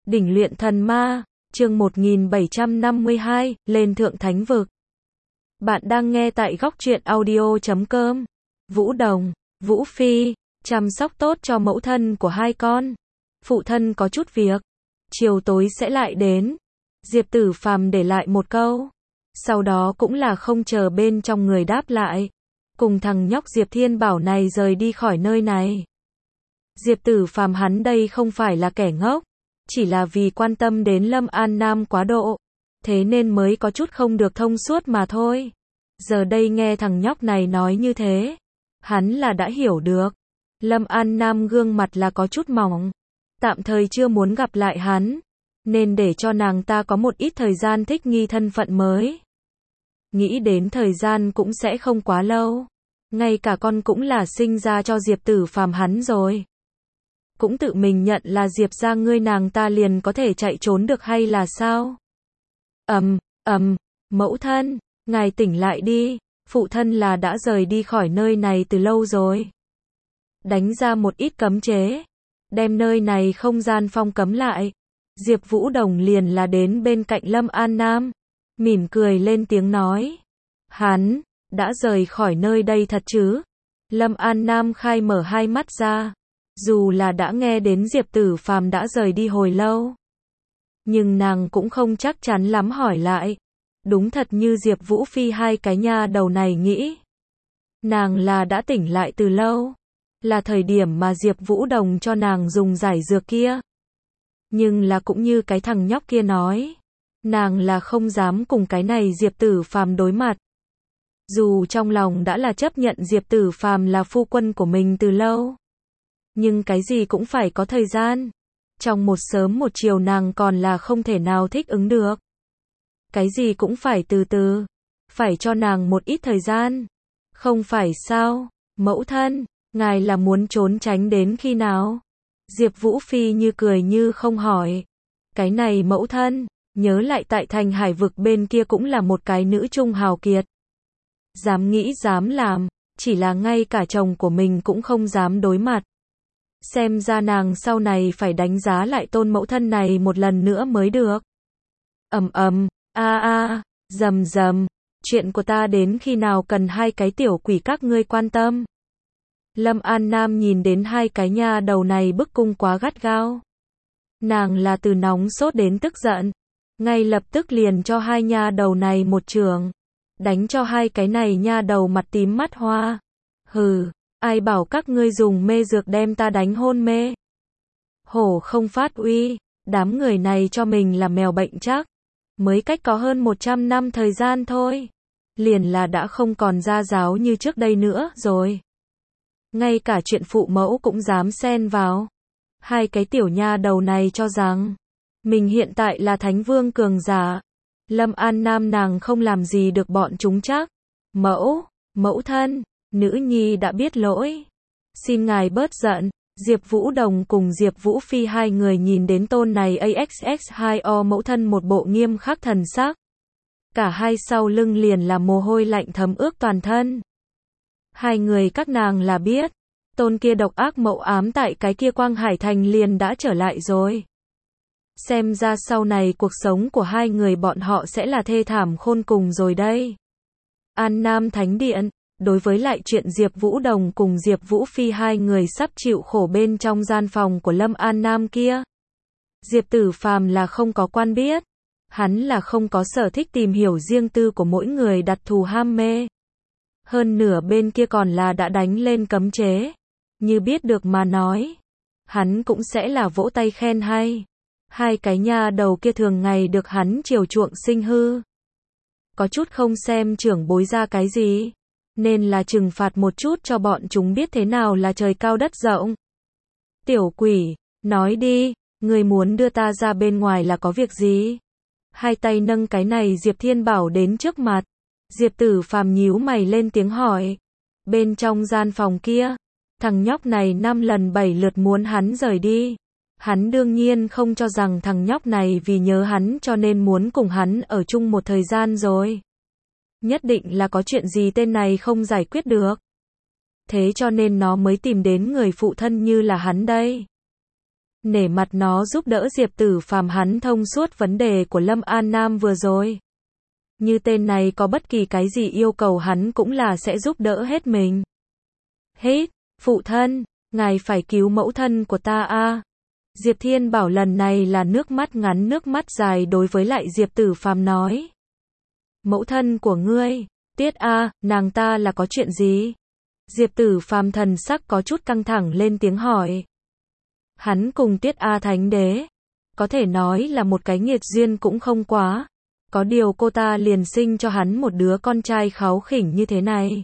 Đỉnh luyện thần ma, chương 1752, lên thượng thánh vực. Bạn đang nghe tại góc truyện audio.com. Vũ Đồng, Vũ Phi, chăm sóc tốt cho mẫu thân của hai con. Phụ thân có chút việc, chiều tối sẽ lại đến. Diệp Tử Phàm để lại một câu. Sau đó cũng là không chờ bên trong người đáp lại. Cùng thằng nhóc Diệp Thiên Bảo này rời đi khỏi nơi này. Diệp Tử Phàm hắn đây không phải là kẻ ngốc. Chỉ là vì quan tâm đến Lâm An Nam quá độ. Thế nên mới có chút không được thông suốt mà thôi. Giờ đây nghe thằng nhóc này nói như thế. Hắn là đã hiểu được. Lâm An Nam gương mặt là có chút mỏng. Tạm thời chưa muốn gặp lại hắn. Nên để cho nàng ta có một ít thời gian thích nghi thân phận mới. Nghĩ đến thời gian cũng sẽ không quá lâu. Ngay cả con cũng là sinh ra cho Diệp Tử Phàm hắn rồi. Cũng tự mình nhận là Diệp gia ngươi nàng ta liền có thể chạy trốn được hay là sao? Mẫu thân, ngài tỉnh lại đi, phụ thân là đã rời đi khỏi nơi này từ lâu rồi. Đánh ra một ít cấm chế, đem nơi này không gian phong cấm lại. Diệp Vũ Đồng liền là đến bên cạnh Lâm An Nam, mỉm cười lên tiếng nói. Hắn, đã rời khỏi nơi đây thật chứ? Lâm An Nam khai mở hai mắt ra. Dù là đã nghe đến Diệp Tử Phàm đã rời đi hồi lâu. Nhưng nàng cũng không chắc chắn lắm hỏi lại. Đúng thật như Diệp Vũ Phi hai cái nha đầu này nghĩ. Nàng là đã tỉnh lại từ lâu. Là thời điểm mà Diệp Vũ Đồng cho nàng dùng giải dược kia. Nhưng là cũng như cái thằng nhóc kia nói. Nàng là không dám cùng cái này Diệp Tử Phàm đối mặt. Dù trong lòng đã là chấp nhận Diệp Tử Phàm là phu quân của mình từ lâu. Nhưng cái gì cũng phải có thời gian. Trong một sớm một chiều nàng còn là không thể nào thích ứng được. Cái gì cũng phải từ từ. Phải cho nàng một ít thời gian. Không phải sao, mẫu thân, ngài là muốn trốn tránh đến khi nào? Diệp Vũ Phi như cười như không hỏi. Cái này mẫu thân, nhớ lại tại thành hải vực bên kia cũng là một cái nữ trung hào kiệt. Dám nghĩ dám làm, chỉ là ngay cả chồng của mình cũng không dám đối mặt. Xem ra nàng sau này phải đánh giá lại tôn mẫu thân này một lần nữa mới được. Rầm, chuyện của ta đến khi nào cần hai cái tiểu quỷ các ngươi quan tâm. Lâm An Nam nhìn đến hai cái nha đầu này bức cung quá gắt gao. Nàng là từ nóng sốt đến tức giận. Ngay lập tức liền cho hai nha đầu này một chưởng. Đánh cho hai cái này nha đầu mặt tím mắt hoa. Hừ. Ai bảo các ngươi dùng mê dược đem ta đánh hôn mê? Hổ không phát uy, đám người này cho mình là mèo bệnh chắc. Mới cách có hơn 100 năm thời gian thôi. Liền là đã không còn gia giáo như trước đây nữa rồi. Ngay cả chuyện phụ mẫu cũng dám xen vào. Hai cái tiểu nha đầu này cho rằng mình hiện tại là thánh vương cường giả. Lâm An Nam nàng không làm gì được bọn chúng chắc. Mẫu thân. Nữ nhi đã biết lỗi. Xin ngài bớt giận. Diệp Vũ Đồng cùng Diệp Vũ Phi hai người nhìn đến tôn này AXX2O mẫu thân một bộ nghiêm khắc thần sắc. Cả hai sau lưng liền là mồ hôi lạnh thấm ướt toàn thân. Hai người các nàng là biết. Tôn kia độc ác mậu ám tại cái kia Quang Hải Thành liền đã trở lại rồi. Xem ra sau này cuộc sống của hai người bọn họ sẽ là thê thảm khôn cùng rồi đây. An Nam Thánh Điện. Đối với lại chuyện Diệp Vũ Đồng cùng Diệp Vũ Phi hai người sắp chịu khổ bên trong gian phòng của Lâm An Nam kia. Diệp Tử Phàm là không có quan biết. Hắn là không có sở thích tìm hiểu riêng tư của mỗi người đặt thù ham mê. Hơn nửa bên kia còn là đã đánh lên cấm chế. Như biết được mà nói. Hắn cũng sẽ là vỗ tay khen hay. Hai cái nha đầu kia thường ngày được hắn chiều chuộng sinh hư. Có chút không xem trưởng bối ra cái gì. Nên là trừng phạt một chút cho bọn chúng biết thế nào là trời cao đất rộng. Tiểu quỷ, nói đi, ngươi muốn đưa ta ra bên ngoài là có việc gì? Hai tay nâng cái này Diệp Thiên Bảo đến trước mặt. Diệp Tử Phàm nhíu mày lên tiếng hỏi. Bên trong gian phòng kia, thằng nhóc này 5 lần 7 lượt muốn hắn rời đi. Hắn đương nhiên không cho rằng thằng nhóc này vì nhớ hắn cho nên muốn cùng hắn ở chung một thời gian rồi. Nhất định là có chuyện gì tên này không giải quyết được. Thế cho nên nó mới tìm đến người phụ thân như là hắn đây. nể mặt nó giúp đỡ Diệp Tử Phàm hắn thông suốt vấn đề của Lâm An Nam vừa rồi. Như tên này có bất kỳ cái gì yêu cầu hắn cũng là sẽ giúp đỡ hết mình. Hết, phụ thân, ngài phải cứu mẫu thân của ta a. Diệp Thiên Bảo lần này là nước mắt ngắn nước mắt dài đối với lại Diệp Tử Phàm nói. Mẫu thân của ngươi, Tiết a, nàng ta là có chuyện gì? Diệp Tử Phàm thần sắc có chút căng thẳng lên tiếng hỏi. Hắn cùng Tiết A Thánh Đế, có thể nói là một cái nghiệt duyên cũng không quá. Có điều cô ta liền sinh cho hắn một đứa con trai kháu khỉnh như thế này.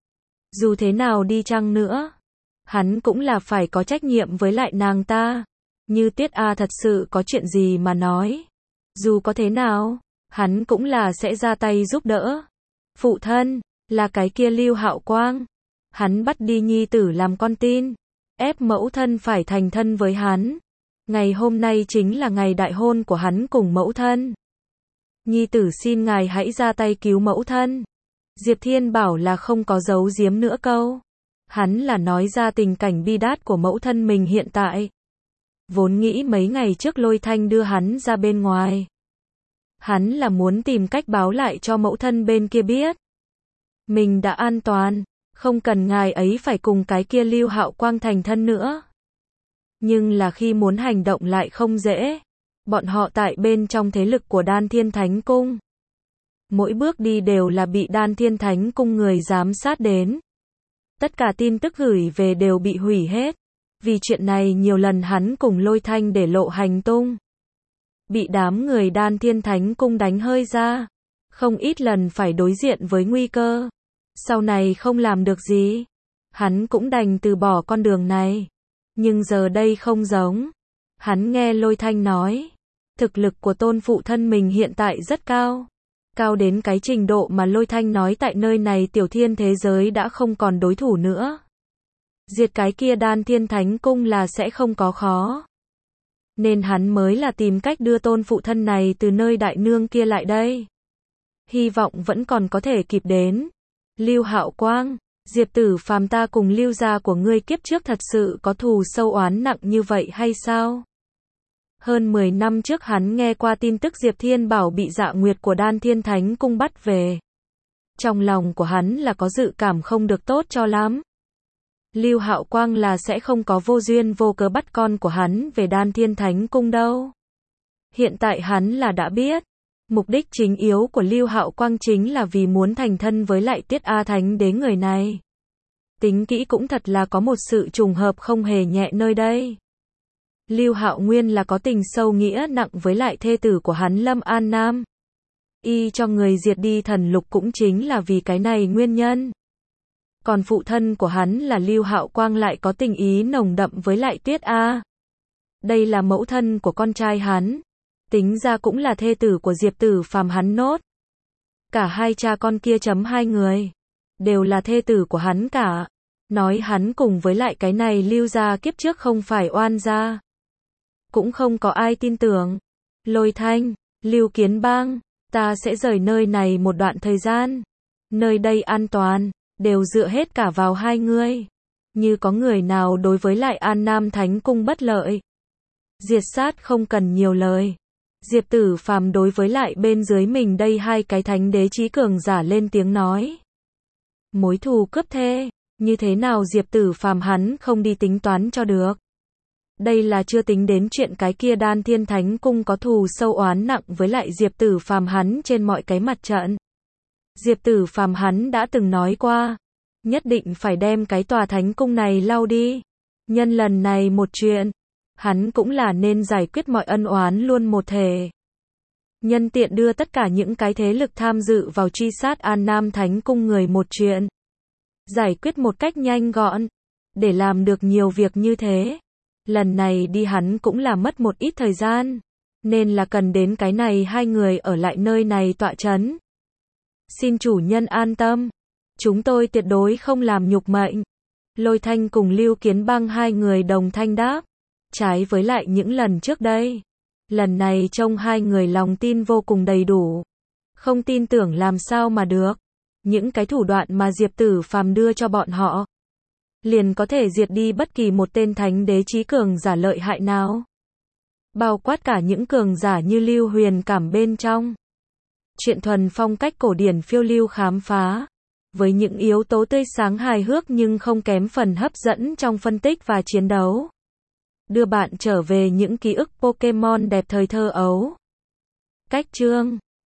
Dù thế nào đi chăng nữa, hắn cũng là phải có trách nhiệm với lại nàng ta. Như Tiết A thật sự có chuyện gì mà nói. Dù có thế nào, hắn cũng là sẽ ra tay giúp đỡ. Phụ thân, là cái kia Lưu Hạo Quang. Hắn bắt đi nhi tử làm con tin. Ép mẫu thân phải thành thân với hắn. Ngày hôm nay chính là ngày đại hôn của hắn cùng mẫu thân. Nhi tử xin ngài hãy ra tay cứu mẫu thân. Diệp Thiên Bảo là không có giấu giếm nữa câu. Hắn là nói ra tình cảnh bi đát của mẫu thân mình hiện tại. Vốn nghĩ mấy ngày trước Lôi Thanh đưa hắn ra bên ngoài. Hắn là muốn tìm cách báo lại cho mẫu thân bên kia biết. Mình đã an toàn, không cần ngài ấy phải cùng cái kia Lưu Hạo Quang thành thân nữa. Nhưng là khi muốn hành động lại không dễ. Bọn họ tại bên trong thế lực của Đan Thiên Thánh Cung. Mỗi bước đi đều là bị Đan Thiên Thánh Cung người giám sát đến. Tất cả tin tức gửi về đều bị hủy hết. Vì chuyện này nhiều lần hắn cùng Lôi Thanh để lộ hành tung. Bị đám người Đan Thiên Thánh Cung đánh hơi ra. Không ít lần phải đối diện với nguy cơ. Sau này không làm được gì. Hắn cũng đành từ bỏ con đường này. Nhưng giờ đây không giống. Hắn nghe Lôi Thanh nói. Thực lực của tôn phụ thân mình hiện tại rất cao. Cao đến cái trình độ mà Lôi Thanh nói tại nơi này tiểu thiên thế giới đã không còn đối thủ nữa. Diệt cái kia Đan Thiên Thánh Cung là sẽ không có khó. Nên hắn mới là tìm cách đưa tôn phụ thân này từ nơi đại nương kia lại đây. Hy vọng vẫn còn có thể kịp đến. Lưu Hạo Quang, Diệp Tử Phàm ta cùng Lưu gia của ngươi kiếp trước thật sự có thù sâu oán nặng như vậy hay sao? Hơn 10 năm trước hắn nghe qua tin tức Diệp Thiên Bảo bị Dạ Nguyệt của Đan Thiên Thánh Cung bắt về. Trong lòng của hắn là có dự cảm không được tốt cho lắm. Lưu Hạo Quang là sẽ không có vô duyên vô cớ bắt con của hắn về Đan Thiên Thánh Cung đâu. Hiện tại hắn là đã biết. Mục đích chính yếu của Lưu Hạo Quang chính là vì muốn thành thân với lại Tiết A Thánh Đế người này. Tính kỹ cũng thật là có một sự trùng hợp không hề nhẹ nơi đây. Lưu Hạo Nguyên là có tình sâu nghĩa nặng với lại thê tử của hắn Lâm An Nam. Y cho người diệt đi thần lục cũng chính là vì cái này nguyên nhân. Còn phụ thân của hắn là Lưu Hạo Quang lại có tình ý nồng đậm với lại Tiết A. Đây là mẫu thân của con trai hắn. Tính ra cũng là thê tử của Diệp Tử Phàm hắn nốt. Cả hai cha con kia hai người. Đều là thê tử của hắn cả. Nói hắn cùng với lại cái này Lưu gia kiếp trước không phải oan gia. Cũng không có ai tin tưởng. Lôi Thanh, Lưu Kiến Bang, ta sẽ rời nơi này một đoạn thời gian. Nơi đây an toàn, đều dựa hết cả vào hai ngươi. Như có người nào đối với lại An Nam Thánh Cung bất lợi. Diệt sát không cần nhiều lời. Diệp Tử Phàm đối với lại bên dưới mình đây hai cái thánh đế chí cường giả lên tiếng nói. Mối thù cướp thê, như thế nào Diệp Tử Phàm hắn không đi tính toán cho được. Đây là chưa tính đến chuyện cái kia Đan Thiên Thánh Cung có thù sâu oán nặng với lại Diệp Tử Phàm hắn trên mọi cái mặt trận. Diệp Tử Phàm hắn đã từng nói qua, nhất định phải đem cái tòa thánh cung này lau đi. Nhân lần này một chuyện, hắn cũng là nên giải quyết mọi ân oán luôn một thể. Nhân tiện đưa tất cả những cái thế lực tham dự vào truy sát An Nam Thánh Cung người một chuyện. Giải quyết một cách nhanh gọn. Để làm được nhiều việc như thế. Lần này đi hắn cũng là mất một ít thời gian. Nên là cần đến cái này hai người ở lại nơi này tọa chấn. Xin chủ nhân an tâm. Chúng tôi tuyệt đối không làm nhục mệnh. Lôi Thanh cùng Lưu Kiến Bang hai người đồng thanh đáp. Trái với lại những lần trước đây. Lần này trông hai người lòng tin vô cùng đầy đủ. Không tin tưởng làm sao mà được. Những cái thủ đoạn mà Diệp Tử Phàm đưa cho bọn họ. Liền có thể diệt đi bất kỳ một tên thánh đế chí cường giả lợi hại nào. bao quát cả những cường giả như Lưu Huyền Cảm bên trong. Truyện thuần phong cách cổ điển phiêu lưu khám phá, với những yếu tố tươi sáng hài hước nhưng không kém phần hấp dẫn trong phân tích và chiến đấu. Đưa bạn trở về những ký ức Pokémon đẹp thời thơ ấu. Cách chương